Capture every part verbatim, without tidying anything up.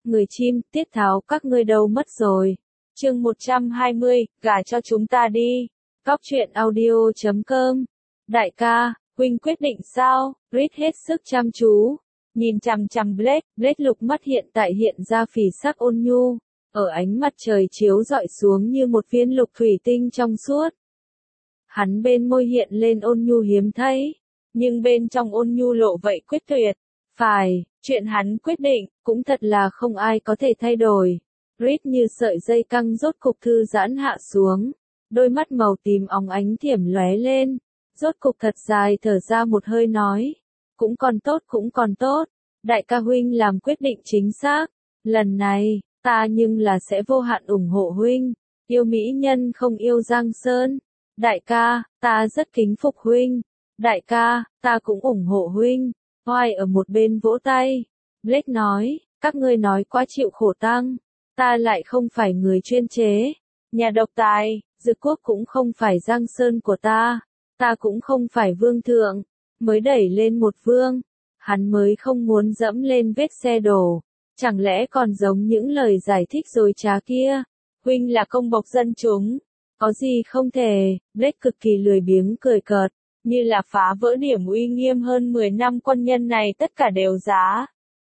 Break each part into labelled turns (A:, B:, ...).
A: người chim, tiết tháo các ngươi đâu mất rồi. Chương một trăm hai mươi, gả cho chúng ta đi. Góc truyện audio chấm com. Đại ca, huynh quyết định sao? Reed hết sức chăm chú. Nhìn chằm chằm Blake, Blake lục mắt hiện tại hiện ra phỉ sắc ôn nhu. Ở ánh mặt trời chiếu rọi xuống như một viên lục thủy tinh trong suốt. Hắn bên môi hiện lên ôn nhu hiếm thấy. Nhưng bên trong ôn nhu lộ vậy quyết tuyệt. Phải, chuyện hắn quyết định, cũng thật là không ai có thể thay đổi. Reed như sợi dây căng rốt cục thư giãn hạ xuống. Đôi mắt màu tím óng ánh thiểm lóe lên. Rốt cục thật dài thở ra một hơi nói. Cũng còn tốt cũng còn tốt. Đại ca huynh làm quyết định chính xác. Lần này, ta nhưng là sẽ vô hạn ủng hộ huynh. Yêu mỹ nhân không yêu Giang Sơn. Đại ca, ta rất kính phục huynh. Đại ca, ta cũng ủng hộ huynh. Hoài ở một bên vỗ tay. Blake nói, các ngươi nói quá chịu khổ tăng. Ta lại không phải người chuyên chế. Nhà độc tài, Dực Quốc cũng không phải Giang Sơn của ta. Ta cũng không phải vương thượng. Mới đẩy lên một vương. Hắn mới không muốn dẫm lên vết xe đổ. Chẳng lẽ còn giống những lời giải thích dối trá kia. Huynh là công bộc dân chúng. Có gì không thể, Blake cực kỳ lười biếng cười cợt. Như là phá vỡ điểm uy nghiêm hơn mười năm quân nhân này tất cả đều giá.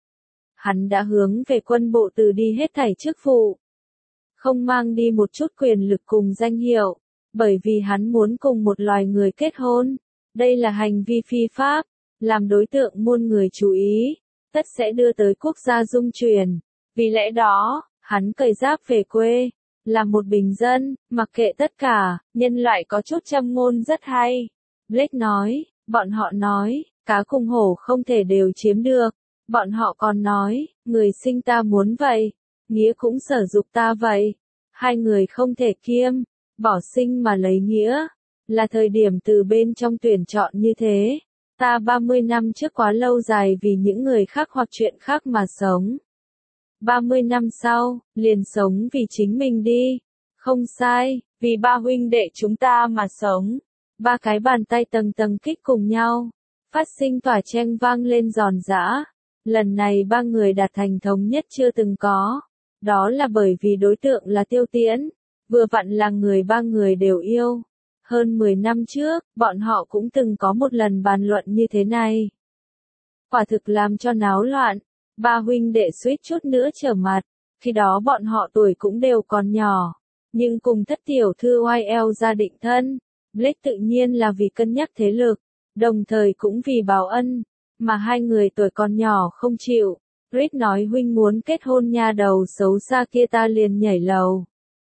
A: Hắn đã hướng về quân bộ từ đi hết thảy chức vụ. Không mang đi một chút quyền lực cùng danh hiệu. Bởi vì hắn muốn cùng một loài người kết hôn. Đây là hành vi phi pháp. Làm đối tượng muôn người chú ý. Tất sẽ đưa tới quốc gia dung truyền. Vì lẽ đó, hắn cởi giáp về quê. Là một bình dân, mặc kệ tất cả, nhân loại có chút châm ngôn rất hay. Blake nói, bọn họ nói, cá cùng hổ không thể đều chiếm được. Bọn họ còn nói, người sinh ta muốn vậy, nghĩa cũng sở dục ta vậy. Hai người không thể kiêm, bỏ sinh mà lấy nghĩa. Là thời điểm từ bên trong tuyển chọn như thế. Ta ba mươi năm trước quá lâu dài vì những người khác hoặc chuyện khác mà sống. ba mươi năm sau, liền sống vì chính mình đi. Không sai, vì ba huynh đệ chúng ta mà sống. Ba cái bàn tay tầng tầng kích cùng nhau. Phát sinh tỏa cheng vang lên giòn giã. Lần này ba người đạt thành thống nhất chưa từng có. Đó là bởi vì đối tượng là Tiêu Tiễn. Vừa vặn là người ba người đều yêu. Hơn mười năm trước, bọn họ cũng từng có một lần bàn luận như thế này. Quả thực làm cho náo loạn. Ba huynh đệ suýt chút nữa trở mặt. Khi đó bọn họ tuổi cũng đều còn nhỏ. Nhưng cùng thất tiểu thư oai eo gia định thân. Blake tự nhiên là vì cân nhắc thế lực. Đồng thời cũng vì báo ân. Mà hai người tuổi còn nhỏ không chịu. Reed nói huynh muốn kết hôn nha đầu xấu xa kia ta liền nhảy lầu.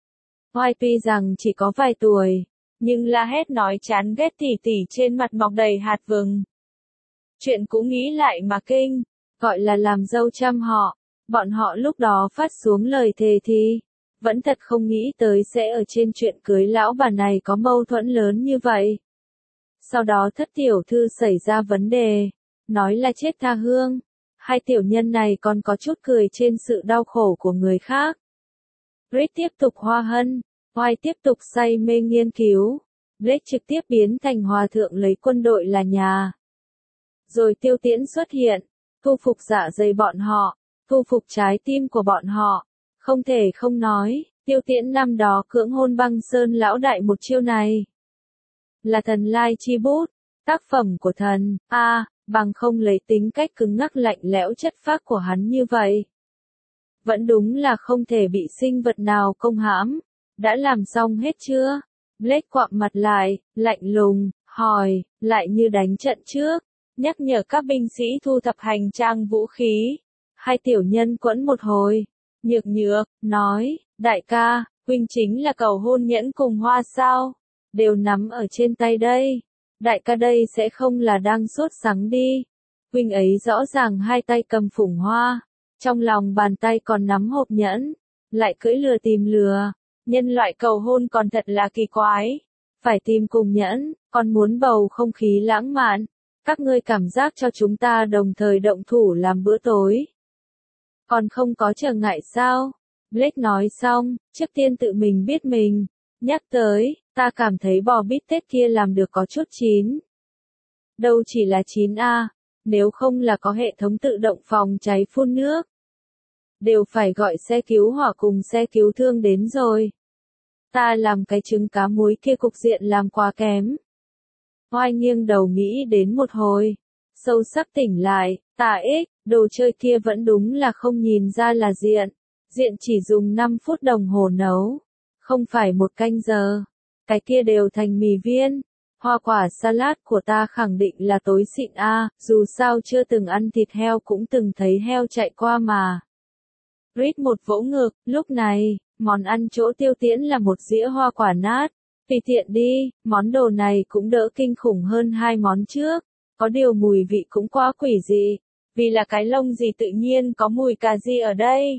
A: Oai tuy rằng chỉ có vài tuổi. Nhưng la hét nói chán ghét tỉ tỉ trên mặt mọc đầy hạt vừng. Chuyện cũng nghĩ lại mà kinh. Gọi là làm dâu trăm họ. Bọn họ lúc đó phát xuống lời thề thì. Vẫn thật không nghĩ tới sẽ ở trên chuyện cưới lão bà này có mâu thuẫn lớn như vậy. Sau đó thất tiểu thư xảy ra vấn đề. Nói là chết tha hương. Hai tiểu nhân này còn có chút cười trên sự đau khổ của người khác. Reed tiếp tục hoa hân. Oai tiếp tục say mê nghiên cứu. Blake trực tiếp biến thành hòa thượng lấy quân đội là nhà. Rồi Tiêu Tiễn xuất hiện. Thu phục dạ dày bọn họ. Thu phục trái tim của bọn họ. Không thể không nói, Tiêu Tiễn năm đó cưỡng hôn Băng Sơn lão đại một chiêu này. Là thần lai chi bút, tác phẩm của thần, a à, bằng không lấy tính cách cứng ngắc lạnh lẽo chất phác của hắn như vậy. Vẫn đúng là không thể bị sinh vật nào công hãm. Đã làm xong hết chưa? Blake quạm mặt lại, lạnh lùng, hỏi, lại như đánh trận trước, nhắc nhở các binh sĩ thu thập hành trang vũ khí. Hai tiểu nhân quẫn một hồi. Nhược nhược, nói, đại ca, huynh chính là cầu hôn nhẫn cùng hoa sao? Đều nắm ở trên tay đây. Đại ca đây sẽ không là đang sốt sắng đi. Huynh ấy rõ ràng hai tay cầm phủng hoa. Trong lòng bàn tay còn nắm hộp nhẫn. Lại cưỡi lừa tìm lừa. Nhân loại cầu hôn còn thật là kỳ quái. Phải tìm cùng nhẫn, còn muốn bầu không khí lãng mạn. Các ngươi cảm giác cho chúng ta đồng thời động thủ làm bữa tối. Còn không có trở ngại sao? Blake nói xong, trước tiên tự mình biết mình. Nhắc tới, ta cảm thấy bò bít tết kia làm được có chút chín. Đâu chỉ là chín a, nếu không là có hệ thống tự động phòng cháy phun nước. đều phải gọi xe cứu hỏa cùng xe cứu thương đến rồi. Ta làm cái trứng cá muối kia cục diện làm quá kém. Oai nghiêng đầu nghĩ đến một hồi, sâu sắc tỉnh lại, tà ích, đồ chơi kia vẫn đúng là không nhìn ra là diện. Diện chỉ dùng năm phút đồng hồ nấu, không phải một canh giờ. Cái kia đều thành mì viên. Hoa quả salad của ta khẳng định là tối xịn a, dù sao chưa từng ăn thịt heo cũng từng thấy heo chạy qua mà. Rít một vỗ ngực, lúc này, món ăn chỗ Tiêu Tiễn là một dĩa hoa quả nát. Tùy tiện đi, món đồ này cũng đỡ kinh khủng hơn hai món trước. Có điều mùi vị cũng quá quỷ dị, vì là cái lông gì tự nhiên có mùi cà ri ở đây.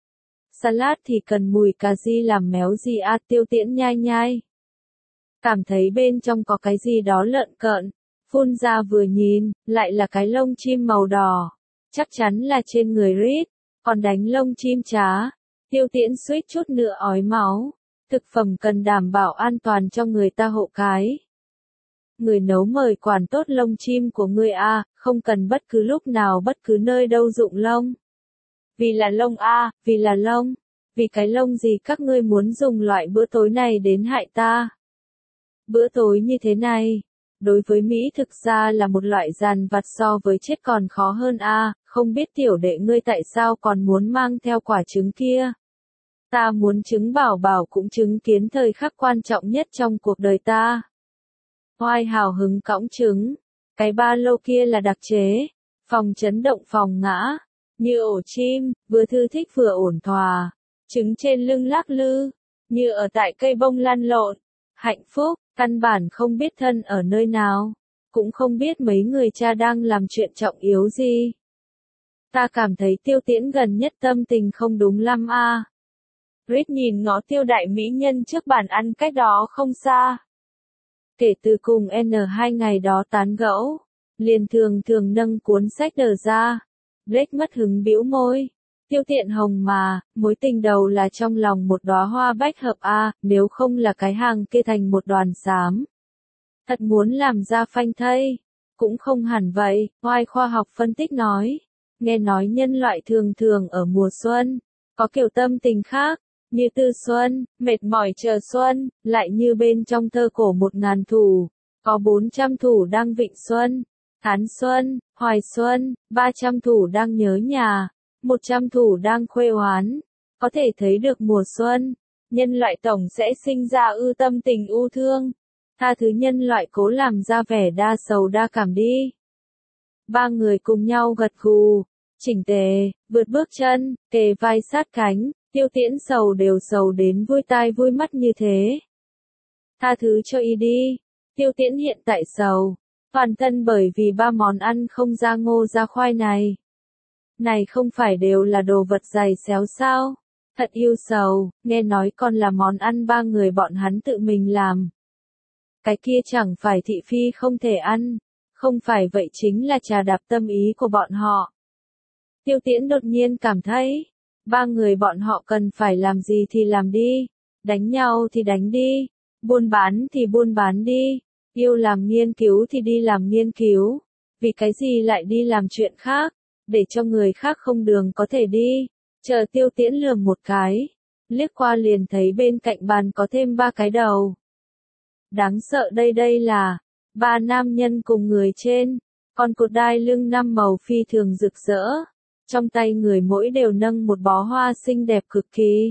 A: Salad thì cần mùi cà ri làm méo gì à, Tiêu Tiễn nhai nhai. Cảm thấy bên trong có cái gì đó lợn cợn, phun ra vừa nhìn, lại là cái lông chim màu đỏ. Chắc chắn là trên người Rít, còn đánh lông chim chá. Tiêu Tiễn suýt chút nữa ói máu. Thực phẩm cần đảm bảo an toàn cho người ta hộ cái. Người nấu mời quản tốt lông chim của người a, không cần bất cứ lúc nào bất cứ nơi đâu dụng lông. Vì là lông a, vì là lông. Vì cái lông gì các ngươi muốn dùng loại bữa tối này đến hại ta? Bữa tối như thế này, đối với Mỹ thực ra là một loại dàn vặt so với chết còn khó hơn a, không biết tiểu đệ ngươi tại sao còn muốn mang theo quả trứng kia. Ta muốn trứng bảo bảo cũng chứng kiến thời khắc quan trọng nhất trong cuộc đời ta. Oai hào hứng cõng trứng, cái ba lô kia là đặc chế, phòng chấn động phòng ngã, như ổ chim, vừa thư thích vừa ổn thỏa, trứng trên lưng lắc lư, như ở tại cây bông lăn lộn, hạnh phúc, căn bản không biết thân ở nơi nào, cũng không biết mấy người cha đang làm chuyện trọng yếu gì. Ta cảm thấy Tiêu Tiễn gần nhất tâm tình không đúng lắm a. Rít nhìn ngó Tiêu đại mỹ nhân trước bàn ăn cách đó không xa. Kể từ cùng N hai ngày đó tán gẫu, liền thường thường nâng cuốn sách đờ ra. Blake mất hứng bĩu môi. Tiêu Tiện Hồng mà, mối tình đầu là trong lòng một đóa hoa bách hợp a, nếu không là cái hàng kia thành một đoàn xám. Thật muốn làm ra phanh thây. Cũng không hẳn vậy, Oai khoa học phân tích nói. Nghe nói nhân loại thường thường ở mùa xuân, có kiểu tâm tình khác. Như tư xuân, mệt mỏi chờ xuân, lại như bên trong thơ cổ một ngàn thủ, có bốn trăm thủ đang vịnh xuân, thán xuân, hoài xuân, ba trăm thủ đang nhớ nhà, một trăm thủ đang khuê oán. Có thể thấy được mùa xuân, nhân loại tổng sẽ sinh ra ưu tâm tình ưu thương. Tha thứ nhân loại cố làm ra vẻ đa sầu đa cảm đi. Ba người cùng nhau gật gù, chỉnh tề, vượt bước chân, kề vai sát cánh. Tiêu Tiễn sầu đều sầu đến vui tai vui mắt như thế. Tha thứ cho y đi. Tiêu Tiễn hiện tại sầu, toàn thân bởi vì ba món ăn không ra ngô ra khoai này. Này không phải đều là đồ vật dày xéo sao? Thật yêu sầu, nghe nói còn là món ăn ba người bọn hắn tự mình làm. Cái kia chẳng phải thị phi không thể ăn, không phải vậy chính là trà đạp tâm ý của bọn họ. Tiêu Tiễn đột nhiên cảm thấy, ba người bọn họ cần phải làm gì thì làm đi, đánh nhau thì đánh đi, buôn bán thì buôn bán đi, yêu làm nghiên cứu thì đi làm nghiên cứu, vì cái gì lại đi làm chuyện khác, để cho người khác không đường có thể đi. Chờ Tiêu Tiễn lườm một cái, liếc qua liền thấy bên cạnh bàn có thêm ba cái đầu. Đáng sợ đây đây là, ba nam nhân cùng người trên, còn cột đai lưng năm màu phi thường rực rỡ. Trong tay người mỗi đều nâng một bó hoa xinh đẹp cực kỳ.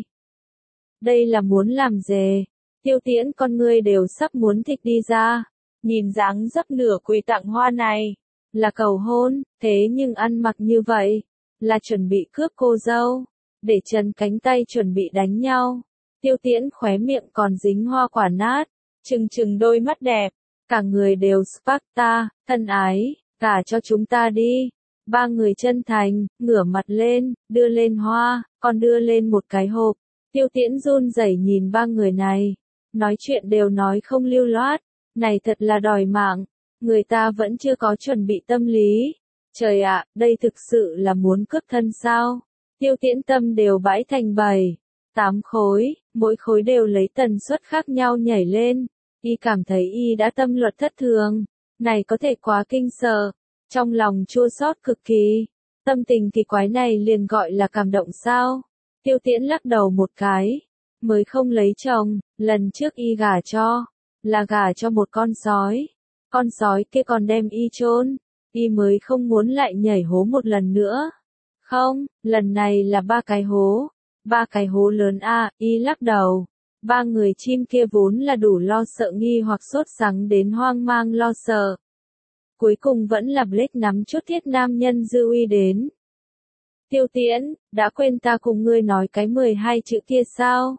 A: Đây là muốn làm dề. Tiêu Tiễn con ngươi đều sắp muốn thịt đi ra. Nhìn dáng dấp nửa quỳ tặng hoa này. Là cầu hôn, thế nhưng ăn mặc như vậy. Là chuẩn bị cướp cô dâu. Để trần cánh tay chuẩn bị đánh nhau. Tiêu Tiễn khóe miệng còn dính hoa quả nát. Trừng trừng đôi mắt đẹp. Cả người đều Sparta, thân ái, cả cho chúng ta đi. Ba người chân thành, ngửa mặt lên, đưa lên hoa, còn đưa lên một cái hộp. Tiêu Tiễn run rẩy nhìn ba người này. Nói chuyện đều nói không lưu loát. Này thật là đòi mạng. Người ta vẫn chưa có chuẩn bị tâm lý. Trời ạ, đây thực sự là muốn cướp thân sao? Tiêu Tiễn tâm đều bãi thành bảy, tám khối, mỗi khối đều lấy tần suất khác nhau nhảy lên. Y cảm thấy y đã tâm luật thất thường. Này có thể quá kinh sợ. Trong lòng chua xót cực kỳ. Tâm tình kỳ quái này liền gọi là cảm động sao? Tiêu Tiễn lắc đầu một cái. Mới không lấy chồng, lần trước y gả cho, là gả cho một con sói. Con sói kia còn đem y chôn, y mới không muốn lại nhảy hố một lần nữa. Không, lần này là ba cái hố. Ba cái hố lớn a, y lắc đầu. Ba người chim kia vốn là đủ lo sợ nghi hoặc sốt sắng đến hoang mang lo sợ. Cuối cùng vẫn là Blake nắm chút thiết nam nhân dư uy đến. Tiêu Tiễn, đã quên ta cùng ngươi nói cái mười hai chữ kia sao?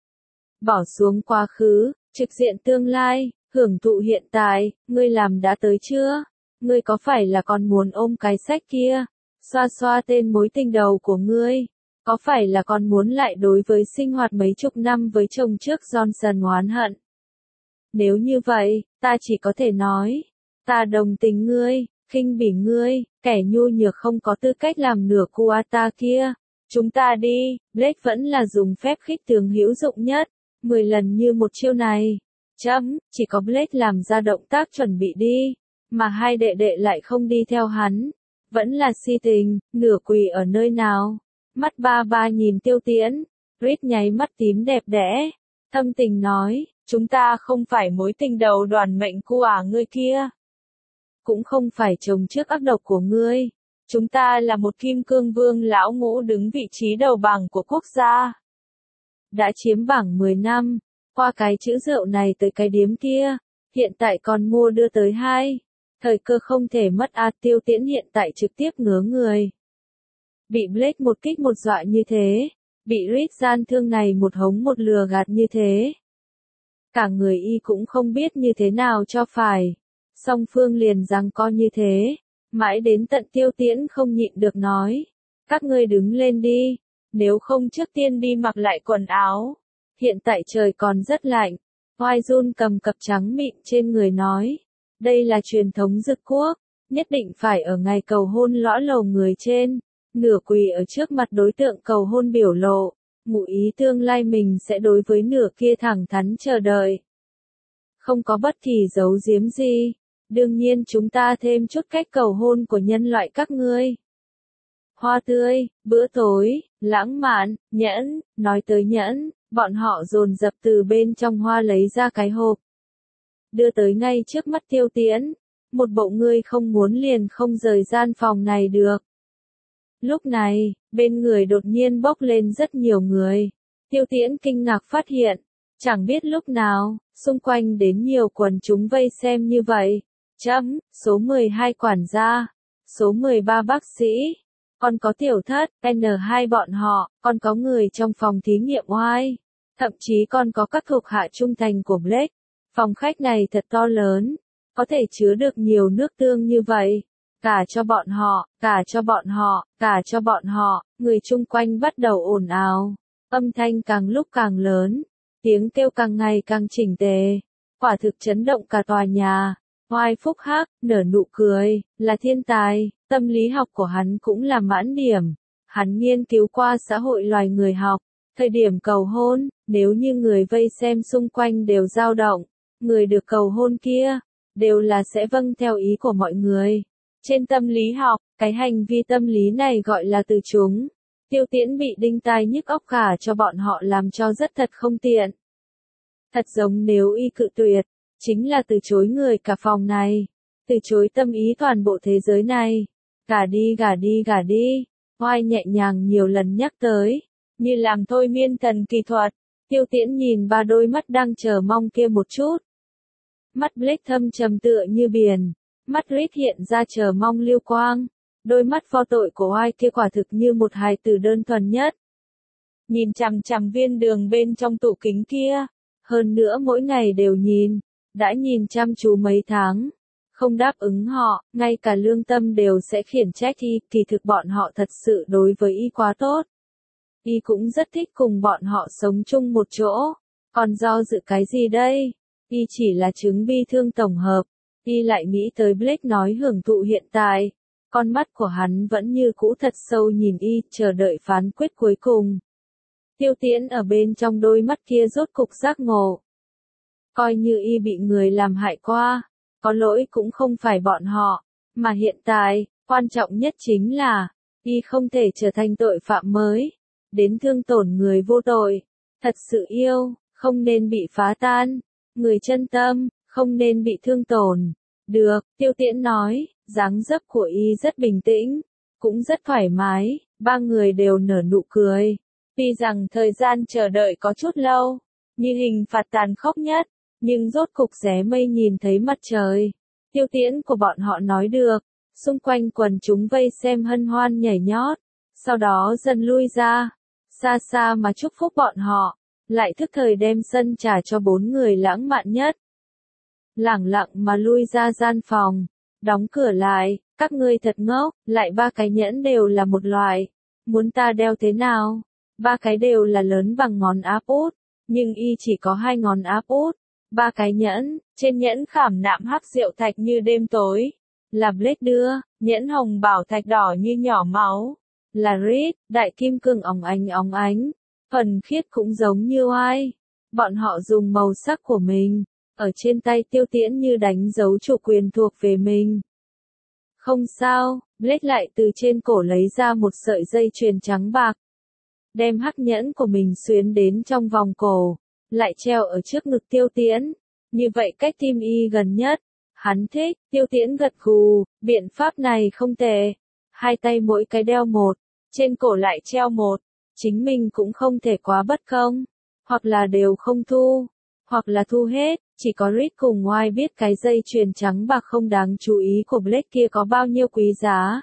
A: Bỏ xuống quá khứ, trực diện tương lai, hưởng thụ hiện tại, ngươi làm đã tới chưa? Ngươi có phải là còn muốn ôm cái sách kia? Xoa xoa tên mối tình đầu của ngươi. Có phải là còn muốn lại đối với sinh hoạt mấy chục năm với chồng trước Johnson oán hận? Nếu như vậy, ta chỉ có thể nói, ta đồng tình ngươi, khinh bỉ ngươi, kẻ nhu nhược không có tư cách làm nửa Kuata kia. Chúng ta đi, Blake vẫn là dùng phép khích tướng hữu dụng nhất, mười lần như một chiêu này. Chấm, chỉ có Blake làm ra động tác chuẩn bị đi, mà hai đệ đệ lại không đi theo hắn. Vẫn là si tình, nửa quỳ ở nơi nào. Mắt ba ba nhìn Tiêu Tiễn, Reed nháy mắt tím đẹp đẽ, thâm tình nói, chúng ta không phải mối tình đầu đoàn mệnh của à ngươi kia. Cũng không phải chồng trước ác độc của ngươi. Chúng ta là một kim cương vương lão ngũ đứng vị trí đầu bảng của quốc gia. Đã chiếm bảng mười năm, qua cái chữ rượu này tới cái điếm kia, hiện tại còn mua đưa tới hai. Thời cơ không thể mất a. Tiêu Tiễn hiện tại trực tiếp ngớ người. Bị Blake một kích một dọa như thế, bị Reed gian thương này một hống một lừa gạt như thế. Cả người y cũng không biết như thế nào cho phải. Song phương liền giằng co như thế, mãi đến tận Tiêu Tiễn không nhịn được nói. Các ngươi đứng lên đi, nếu không trước tiên đi mặc lại quần áo. Hiện tại trời còn rất lạnh. Hoài Jun cầm cặp trắng mịn trên người nói. Đây là truyền thống Dực quốc, nhất định phải ở ngày cầu hôn lõa lầu người trên. Nửa quỳ ở trước mặt đối tượng cầu hôn biểu lộ, ngụ ý tương lai mình sẽ đối với nửa kia thẳng thắn chờ đợi. Không có bất kỳ giấu giếm gì, đương nhiên chúng ta thêm chút cách cầu hôn của nhân loại các ngươi. Hoa tươi, bữa tối, lãng mạn, nhẫn, nói tới nhẫn, bọn họ dồn dập từ bên trong hoa lấy ra cái hộp. Đưa tới ngay trước mắt Tiêu Tiễn, một bộ ngươi không muốn liền không rời gian phòng này được. Lúc này, bên người đột nhiên bốc lên rất nhiều người. Tiêu Tiễn kinh ngạc phát hiện, chẳng biết lúc nào, xung quanh đến nhiều quần chúng vây xem như vậy. Chấm, số mười hai quản gia, số mười ba bác sĩ, còn có tiểu thất, N hai bọn họ, còn có người trong phòng thí nghiệm oai. Thậm chí còn có các thuộc hạ trung thành của Blake. Phòng khách này thật to lớn, có thể chứa được nhiều nước tương như vậy. Cả cho bọn họ, cả cho bọn họ, cả cho bọn họ, người chung quanh bắt đầu ồn ào. Âm thanh càng lúc càng lớn, tiếng kêu càng ngày càng chỉnh tề. Quả thực chấn động cả tòa nhà. Hoài Phúc Hắc, nở nụ cười, là thiên tài, tâm lý học của hắn cũng là mãn điểm. Hắn nghiên cứu qua xã hội loài người học, thời điểm cầu hôn, nếu như người vây xem xung quanh đều dao động, người được cầu hôn kia, đều là sẽ vâng theo ý của mọi người. Trên tâm lý học, cái hành vi tâm lý này gọi là từ chúng. Tiêu Tiễn bị đinh tai nhức óc cả cho bọn họ làm cho rất thật không tiện. Thật giống nếu y cự tuyệt, chính là từ chối người cả phòng này, từ chối tâm ý toàn bộ thế giới này. Gả đi gả đi gả đi, Hoài nhẹ nhàng nhiều lần nhắc tới, như làm thôi miên thần kỳ thuật. Tiêu Tiễn nhìn ba đôi mắt đang chờ mong kia một chút. Mắt Blake thâm trầm tựa như biển, mắt Reed hiện ra chờ mong lưu quang. Đôi mắt vô tội của Hoài kia quả thực như một hài tử đơn thuần nhất. Nhìn chằm chằm viên đường bên trong tủ kính kia, hơn nữa mỗi ngày đều nhìn, đã nhìn chăm chú mấy tháng. Không đáp ứng họ, ngay cả lương tâm đều sẽ khiển trách y, kỳ thực bọn họ thật sự đối với y quá tốt. Y cũng rất thích cùng bọn họ sống chung một chỗ, còn do dự cái gì đây? Y chỉ là chứng bi thương tổng hợp. Y lại nghĩ tới Blake nói hưởng thụ hiện tại, con mắt của hắn vẫn như cũ thật sâu nhìn y, chờ đợi phán quyết cuối cùng. Tiêu Tiễn ở bên trong đôi mắt kia rốt cục giác ngộ. Coi như y bị người làm hại qua, có lỗi cũng không phải bọn họ, mà hiện tại, quan trọng nhất chính là, Y không thể trở thành tội phạm mới, đến thương tổn người vô tội. Thật sự yêu, không nên bị phá tan. Người chân tâm, không nên bị thương tổn. Được, Tiêu Tiễn nói, dáng dấp của Y rất bình tĩnh, cũng rất thoải mái, ba người đều nở nụ cười. Tuy rằng thời gian chờ đợi có chút lâu, như hình phạt tàn khốc nhất, nhưng rốt cục rẽ mây nhìn thấy mặt trời. Tiêu Tiễn của bọn họ nói được, xung quanh quần chúng vây xem hân hoan nhảy nhót, sau đó dần lui ra, xa xa mà chúc phúc bọn họ, lại thức thời đem sân trả cho bốn người lãng mạn nhất. Lẳng lặng mà lui ra gian phòng, đóng cửa lại, các ngươi thật ngốc, lại ba cái nhẫn đều là một loại, muốn ta đeo thế nào? Ba cái đều là lớn bằng ngón áp út, nhưng Y chỉ có hai ngón áp út. Ba cái nhẫn, trên nhẫn khảm nạm hắc diệu thạch như đêm tối, là Blade đưa, nhẫn hồng bảo thạch đỏ như nhỏ máu, là Reed, đại kim cương óng ánh óng ánh, phần khiết cũng giống như oai. Bọn họ dùng màu sắc của mình, ở trên tay Tiêu Tiễn như đánh dấu chủ quyền thuộc về mình. Không sao, Blade lại từ trên cổ lấy ra một sợi dây chuyền trắng bạc, đem hắc nhẫn của mình xuyến đến trong vòng cổ, lại treo ở trước ngực Tiêu Tiễn, như vậy cách tim Y gần nhất. Hắn thích, Tiêu Tiễn gật gù, biện pháp này không tệ. Hai tay mỗi cái đeo một, trên cổ lại treo một, chính mình cũng không thể quá bất công, hoặc là đều không thu, hoặc là thu hết, chỉ có Reed cùng White biết cái dây chuyền trắng bạc không đáng chú ý của Blade kia có bao nhiêu quý giá.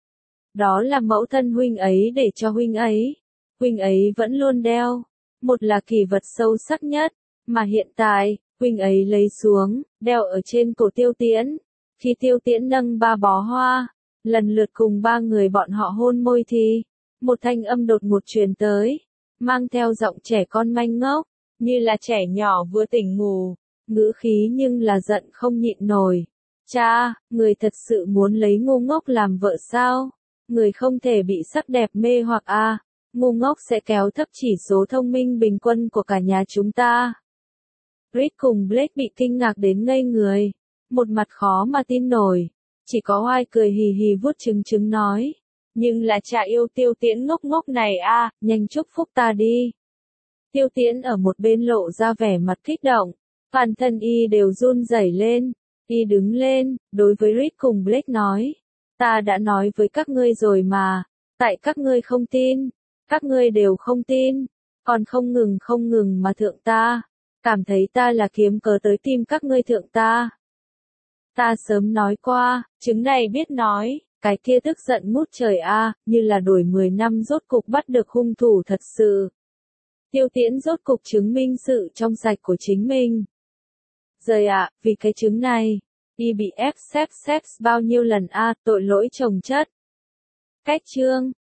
A: Đó là mẫu thân huynh ấy để cho huynh ấy, huynh ấy vẫn luôn đeo, một là kỷ vật sâu sắc nhất, mà hiện tại, huynh ấy lấy xuống, đeo ở trên cổ Tiêu Tiễn. Khi Tiêu Tiễn nâng ba bó hoa, lần lượt cùng ba người bọn họ hôn môi thì, một thanh âm đột ngột truyền tới, mang theo giọng trẻ con manh ngốc, như là trẻ nhỏ vừa tỉnh ngủ, ngữ khí nhưng là giận không nhịn nổi. Cha, người thật sự muốn lấy ngu ngốc làm vợ sao? Người không thể bị sắc đẹp mê hoặc a, à, ngu ngốc sẽ kéo thấp chỉ số thông minh bình quân của cả nhà chúng ta. Reed cùng Blade bị kinh ngạc đến ngây người, một mặt khó mà tin nổi, chỉ có White cười hì hì vuốt trứng trứng nói, nhưng là cha yêu Tiêu Tiễn ngốc ngốc này a, à, nhanh chúc phúc ta đi. Tiêu Tiễn ở một bên lộ ra vẻ mặt kích động, toàn thân Y đều run rẩy lên, Y đứng lên, đối với Reed cùng Blade nói, ta đã nói với các ngươi rồi mà, tại các ngươi không tin, các ngươi đều không tin, còn không ngừng không ngừng mà thượng ta. Cảm thấy ta là kiếm cớ tới tìm các ngươi thượng ta. Ta sớm nói qua, trứng này biết nói, cái kia tức giận ngút trời a, à, như là đổi mười năm rốt cục bắt được hung thủ thật sự. Tiêu Tiễn rốt cục chứng minh sự trong sạch của chính mình. Rời ạ, à, vì cái trứng này, Y bị ép xếp sex bao nhiêu lần a, à, tội lỗi chồng chất. Cách chương